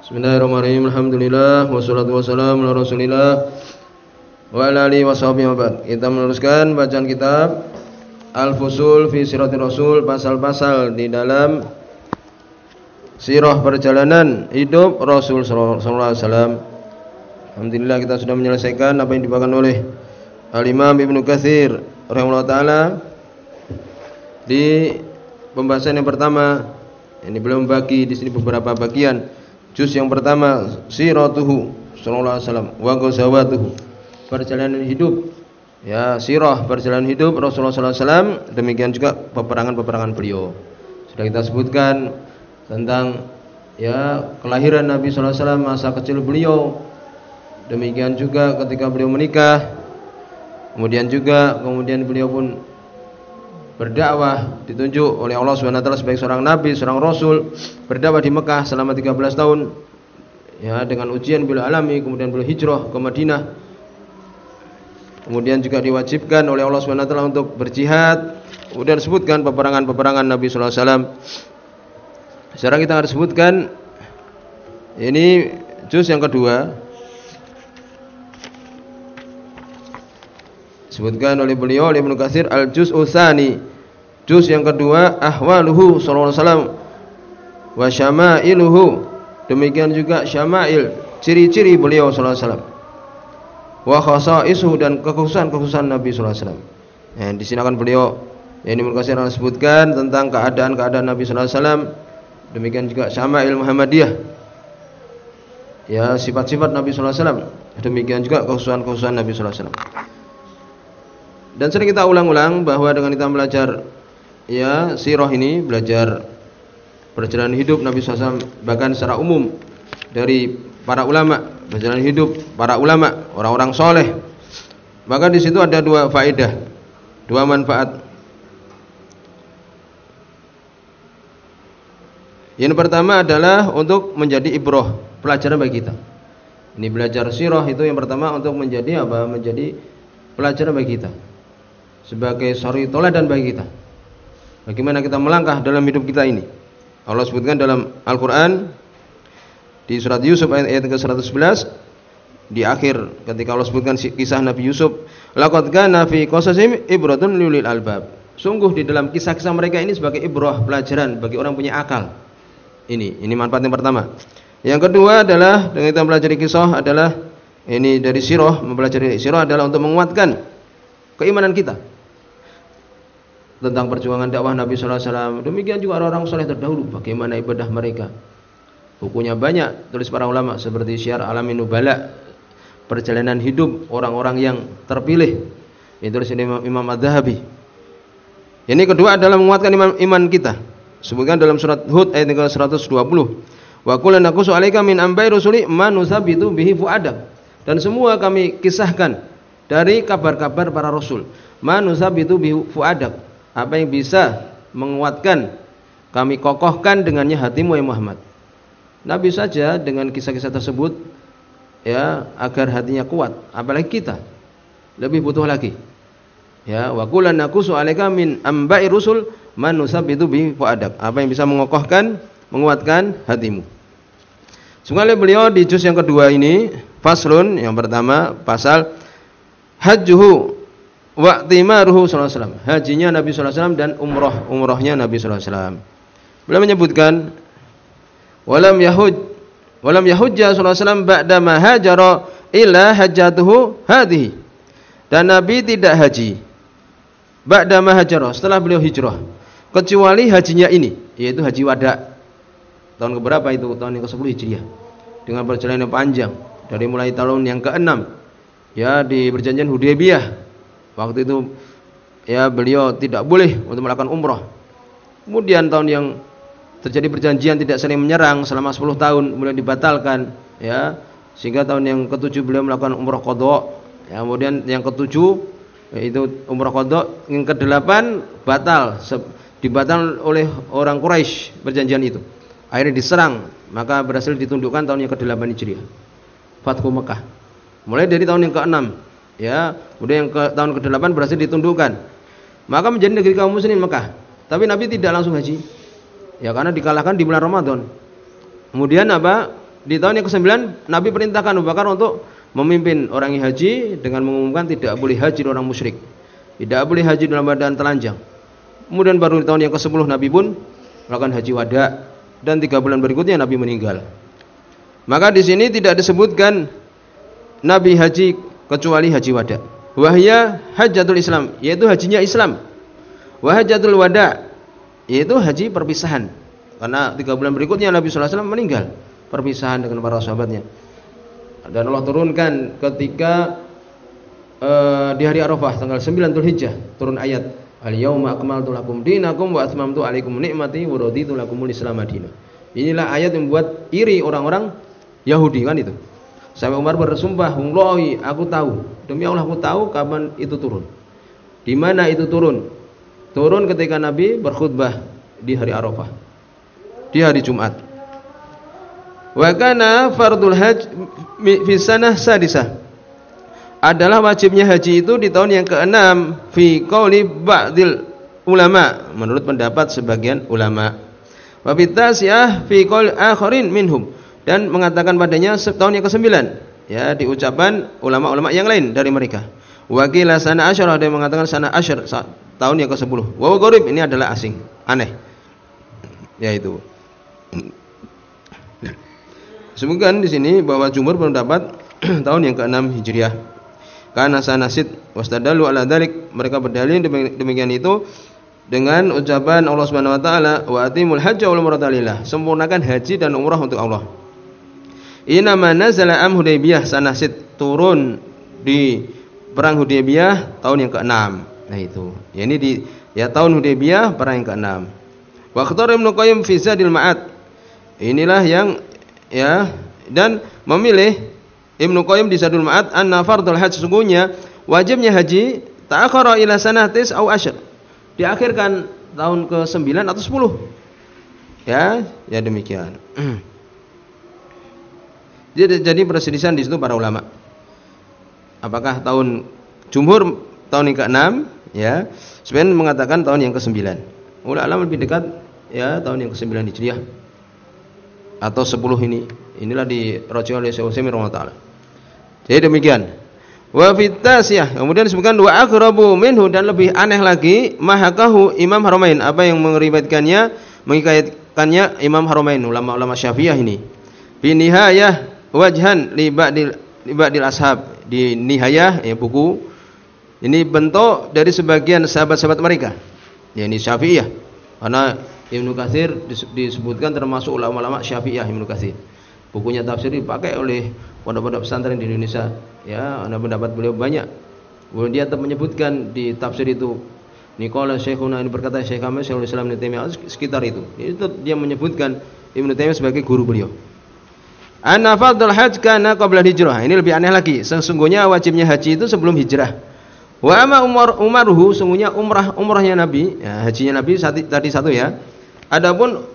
Bismillahirrahmanirrahim. Alhamdulillah wassalatu wassalamu ala Rasulillah wa ala alihi washabihi wa ba'd. Kita meneruskan bacaan kitab Al-Fusul fi Siratir Rasul, pasal-pasal di dalam sirah perjalanan hidup Rasul sallallahu alaihi wasallam. Alhamdulillah kita sudah menyelesaikan apa yang dibawakan oleh Al-Imam Ibnu Katsir rahimahullah taala di pembahasan yang pertama. Ini belum bagi di sini beberapa bagian. Juz yang pertama siratuhu sallallahu alaihi wasallam wa ghazawatuhu, perjalanan hidup, ya, sirah perjalanan hidup Rasulullah sallallahu alaihi wasallam, demikian juga peperangan-peperangan beliau. Sudah kita sebutkan tentang ya kelahiran Nabi sallallahu alaihi wasallam, masa kecil beliau, demikian juga ketika beliau menikah, kemudian beliau pun berdakwah, ditunjuk oleh Allah Subhanahu wa taala sebagai seorang nabi, seorang rasul, berdakwah di Mekah selama 13 tahun. Ya, dengan ujian beliau alami, kemudian beliau hijrah ke Madinah. Kemudian juga diwajibkan oleh Allah Subhanahu wa taala untuk berjihad. Kemudian disebutkan peperangan-peperangan Nabi sallallahu alaihi wasallam. Sekarang kita harus sebutkan ini juz yang kedua. Disebutkan oleh beliau, oleh Ibnu Katsir, al-juz'u tsani, juz yang kedua, ahwaluhu sallallahu alaihi wasallam wa syamailuhu, demikian juga syama'il, ciri-ciri beliau sallallahu alaihi wasallam, wa khasaisuhu, dan kekhususan-kekhususan Nabi sallallahu alaihi wasallam. Nah, di sini akan beliau, yang Ibnu Katsir akan sebutkan tentang keadaan-keadaan Nabi sallallahu alaihi wasallam, demikian juga syama'il Muhammadiyah, ya, sifat-sifat Nabi sallallahu alaihi wasallam, demikian juga kekhususan-kekhususan Nabi sallallahu alaihi wasallam. Dan sering kita ulang-ulang bahwa dengan kita belajar ya sirah ini, belajar perjalanan hidup Nabi SAW, bahkan secara umum dari para ulama, perjalanan hidup para ulama, orang-orang soleh, maka di situ ada dua faedah, dua manfaat. Yang pertama adalah untuk menjadi ibrah, pelajaran bagi kita. Ini belajar sirah itu yang pertama untuk menjadi apa? Menjadi pelajaran bagi kita, sebagai suri teladan bagi kita. Bagaimana kita melangkah dalam hidup kita ini. Allah sebutkan dalam Al-Qur'an di surat Yusuf ayat ke-111, di akhir ketika Allah sebutkan kisah Nabi Yusuf, laqad kana fi qasasihim ibratun lil albab. Sungguh di dalam kisah-kisah mereka ini sebagai ibrah, pelajaran bagi orang punya akal. Ini manfaat yang pertama. Yang kedua adalah dengan kita mempelajari kisah adalah ini dari sirah, mempelajari sirah adalah untuk menguatkan keimanan kita tentang perjuangan dakwah Nabi sallallahu alaihi wasallam. Demikian juga orang-orang saleh terdahulu, bagaimana ibadah mereka. Bukunya banyak tulis para ulama seperti Syiar Alamin Nubala, perjalanan hidup orang-orang yang terpilih. Itu tulis Imam Az-Zahabi. Ini kedua adalah menguatkan iman kita. Sebutkan dalam surat Hud ayat ke-120. Wa qul naqussu 'alaika min ambai rusuli ma nusabbitu bihi fu'adak. Dan semua kami kisahkan dari kabar-kabar para rasul. Ma nusabbitu bihi fu'adak. Apa yang bisa menguatkan, kami kokohkan dengannya hatimu ya Muhammad. Nabi saja dengan kisah-kisah tersebut ya agar hatinya kuat, apalagi kita lebih butuh lagi. Ya, wa qul naqussu 'alaika min ambai rusul man nusabbitu bihi fu'adak. Apa yang bisa mengokohkan, menguatkan hatimu. Sungguh beliau di juz yang kedua ini, faslun yang pertama, pasal hajjuhu wa timaruhu sallallahu alaihi wasallam, hajinya Nabi sallallahu alaihi wasallam dan umrahnya Nabi sallallahu alaihi wasallam. Beliau menyebutkan walam yahujja sallallahu alaihi wasallam ba'da ma hajara illa hajjatuhu hadhihi. Dan Nabi tidak haji ba'da ma hajara, setelah beliau hijrah, kecuali hajinya ini, yaitu haji wada. Tahun keberapa itu? Tahun yang ke-10 Hijriah. Dengan perjalanan yang panjang dari mulai tahun yang ke-6 ya di perjanjian Hudaybiyah. Waktu itu ya beliau tidak boleh untuk melakukan umrah. Kemudian tahun yang terjadi perjanjian tidak saling menyerang selama 10 tahun, kemudian dibatalkan ya, sehingga tahun yang ke-7 beliau melakukan umrah qadha. Ya, kemudian yang ke-7 yaitu umrah qadha, yang ke-8 dibatal oleh orang Quraisy perjanjian itu. Akhirnya diserang, maka berhasil ditundukkan tahun yang ke-8 Hijriah. Fathu Mekah. Mulai dari tahun yang ke-6 ya, kemudian yang tahun ke-8 berhasil ditundukkan. Maka menjadi negeri kaum muslimin Mekah. Tapi Nabi tidak langsung haji. Ya karena dikalahkan di bulan Ramadan. Kemudian apa? di tahun yang ke-9 Nabi perintahkan Abu Bakar untuk memimpin orang yang haji dengan mengumumkan tidak boleh haji orang musyrik. Tidak boleh haji dalam badan telanjang. Kemudian baru di tahun yang ke-10 Nabi pun melakukan haji wada dan 3 bulan berikutnya Nabi meninggal. Maka di sini tidak disebutkan Nabi haji kecuali haji wada. Wahya hajjatul Islam, yaitu hajinya Islam. Wa hajjatul wada, yaitu haji perpisahan. Karena 3 bulan berikutnya Nabi sallallahu alaihi wasallam meninggal, perpisahan dengan para sahabatnya. Dan Allah turunkan ketika di hari Arafah tanggal 9 Dzulhijjah turun ayat al-yauma akmaltu lakum dinakum wa atmamtu alaikum ni'mati wa raditu lakumul Islam madinah. Inilah ayat yang membuat iri orang-orang Yahudi kan itu. Sampai Umar bersumpah, "Wallahi, aku tahu, demi Allah aku tahu kapan itu turun." Di mana itu turun? Turun ketika Nabi berkhutbah di hari Arafah, di hari Jumat. Wa kana fardul hajj fi sanah sadisah. Adalah wajibnya haji itu di tahun yang ke-6 fi qauli ba'dil ulama, menurut pendapat sebagian ulama. Wa bitasiyah fi qauli akharin minhum, dan mengatakan padanya tahun yang ke-9, ya, di ucapan ulama-ulama yang lain dari mereka. Wa qila sana asyara, ada yang mengatakan sana asyar, tahun yang ke-10. Wa gharib, ini adalah asing, aneh. Yaitu sebutkan di sini bahwa jumhur berpendapat tahun yang ke-6 Hijriah. Karena sanasid wastadalu ala dzalik, mereka berdalil demikian itu dengan ucapan Allah Subhanahu wa taala, wa atimul hajja wal umrata lillah, sempurnakan haji dan umrah untuk Allah. Inama nazala am Hudaybiyah, sanasid turun di perang Hudaybiyah tahun yang ke-6. Nah itu. Ya ini di tahun Hudaybiyah perang yang ke-6. Wa khatar Ibnu Qayyim fi Zadil Ma'ad. Inilah yang dan memilih Ibnu Qayyim di Zadul Ma'ad anna fardul hajj, sesungguhnya wajibnya haji ta'akhara ila sanatis au asyr, diakhirkan tahun ke-9 atau 10. Ya demikian. Jadi perselisihan di situ para ulama. Apakah tahun jumhur tahun yang ke-6, ya. Sebagian mengatakan tahun yang ke-9. Ulama lebih dekat tahun yang ke-9 Hijriah atau 10 ini. Inilah dirajih oleh Syekh Utsaimin rahimahullah. Jadi demikian. Wa fitasiyah, kemudian disebutkan wa aqrabu minhu, dan lebih aneh lagi mahakahu Imam Haramain, apa yang meriwayatkannya, mengikaitkannya Imam Haramain, ulama-ulama Syafi'iyah ini. Bi nihayah wajhan li ba'dil ashab, di nihayah buku ini bentuk dari sebagian sahabat-sahabat mereka. Ya ini Syafi'iyah. Karena Ibnu Katsir disebutkan termasuk ulama-ulama Syafi'iyah. Ibnu Katsir bukunya tafsir dipakai oleh pondok-pondok pesantren di Indonesia, ya, ada pendapat beliau banyak. Kemudian dia tetap menyebutkan di tafsir itu, Niqala Syekhuna, ini berkata Syekh kami Syekhul Islam Ibnu Taimiyah, sekitar itu. Itu dia menyebutkan Ibnu Taimiyah sebagai guru beliau. Anna fardul hajj kana qabla hijrah. Ini lebih aneh lagi. Sesungguhnya wajibnya haji itu sebelum hijrah. Wa amma umaruhu, sesungguhnya umrahnya Nabi, ya, hajinya Nabi tadi satu ya. Adapun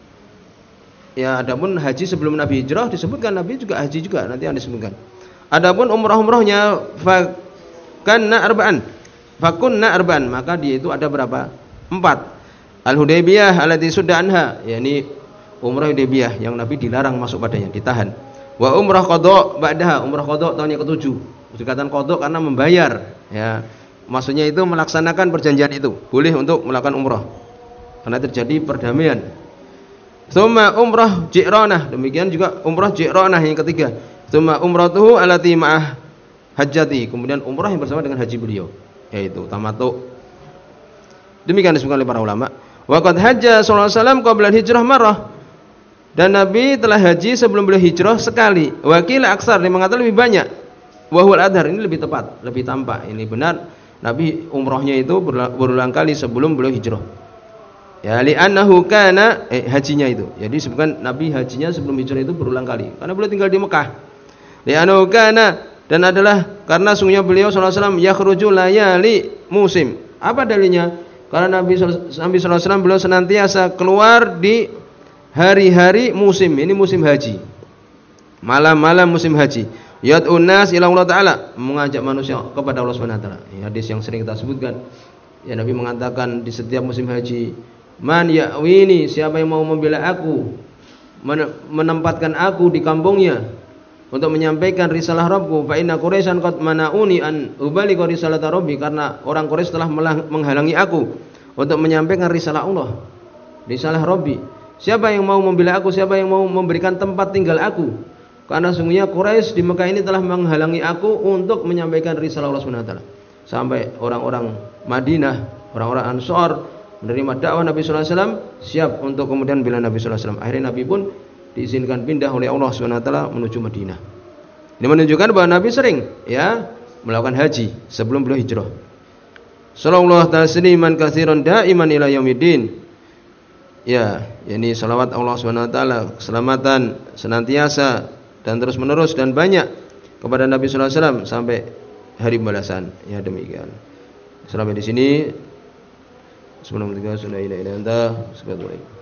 haji sebelum Nabi hijrah disebutkan, Nabi juga haji juga, nanti yang disebutkan. Adapun umrahnya fakunna arba'an, maka dia itu ada berapa? 4. Al-Hudaybiyah allati sudda anha, yakni umrah Hudaybiyah yang Nabi dilarang masuk padanya, ditahan. Wa umrah qadha ba'daha, umrah qadha tahun yang ke-7. Dikatakan qadha karena membayar, ya. Maksudnya itu melaksanakan perjanjian itu, boleh untuk melakukan umrah. Karena terjadi perdamaian. Tsumma umrah Ji'ranah, demikian juga umrah Ji'ranah yang ketiga. Tsumma umratuhu allati ma'ah hajjati, kemudian umrah yang bersama dengan haji beliau, yaitu tamattu. Demikian disebutkan oleh para ulama. Wa qad hajja sallallahu alaihi wasallam qabla hijrah marrah, dan Nabi telah haji sebelum beliau hijrah sekali. Wa qila aksar, dia mengatakan lebih banyak. Wa huwal adhar, ini lebih tepat, lebih tampak, ini benar. Nabi umrahnya itu berulang kali sebelum beliau hijrah. Ya li'annahu kana hajinya itu. Jadi sebutkan Nabi hajinya sebelum hijrah itu berulang kali karena beliau tinggal di Mekah. Li'annahu kana, dan adalah karena sungguhnya beliau sallallahu alaihi wasallam yakhruju layali musim. Apa dalilnya? Karena Nabi sallallahu alaihi wasallam beliau senantiasa keluar di hari-hari musim. Ini musim haji. Malam-malam musim haji. Yad'un nas ila Allah taala, mengajak manusia kepada Allah Subhanahu wa taala. Hadis yang sering kita sebutkan. Ya Nabi mengatakan di setiap musim haji, man ya'wini, siapa yang mau membela aku, menempatkan aku di kampungnya untuk menyampaikan risalah Rabbku, fa inna Quraisyan qad mana'uni an ubaligha risalata Rabbi, karena orang Quraisy telah menghalangi aku untuk menyampaikan risalah Allah, risalah Rabbi. Siapa yang mau membela aku, siapa yang mau memberikan tempat tinggal aku? Karena sungguhnya Quraisy di Mekah ini telah menghalangi aku untuk menyampaikan risalah Allah Subhanahu wa taala. Sampai orang-orang Madinah, orang-orang Ansor menerima dakwah Nabi sallallahu alaihi wasallam, siap untuk kemudian bela Nabi sallallahu alaihi wasallam. Akhirnya Nabi pun diizinkan pindah oleh Allah Subhanahu wa taala menuju Madinah. Ini menunjukkan bahwa Nabi sering melakukan haji sebelum beliau hijrah. Sallallahu tasliman katsiran daiman ila yaumiddin. Ini salawat Allah Subhanahu wa taala, keselamatan senantiasa dan terus menerus dan banyak kepada Nabi sallallahu alaihi wasallam sampai hari balasan. Ya demikian. Sampai di sini. Subhanallah, la ilaha illa anta, astaghfiruka wa atubu ilaik.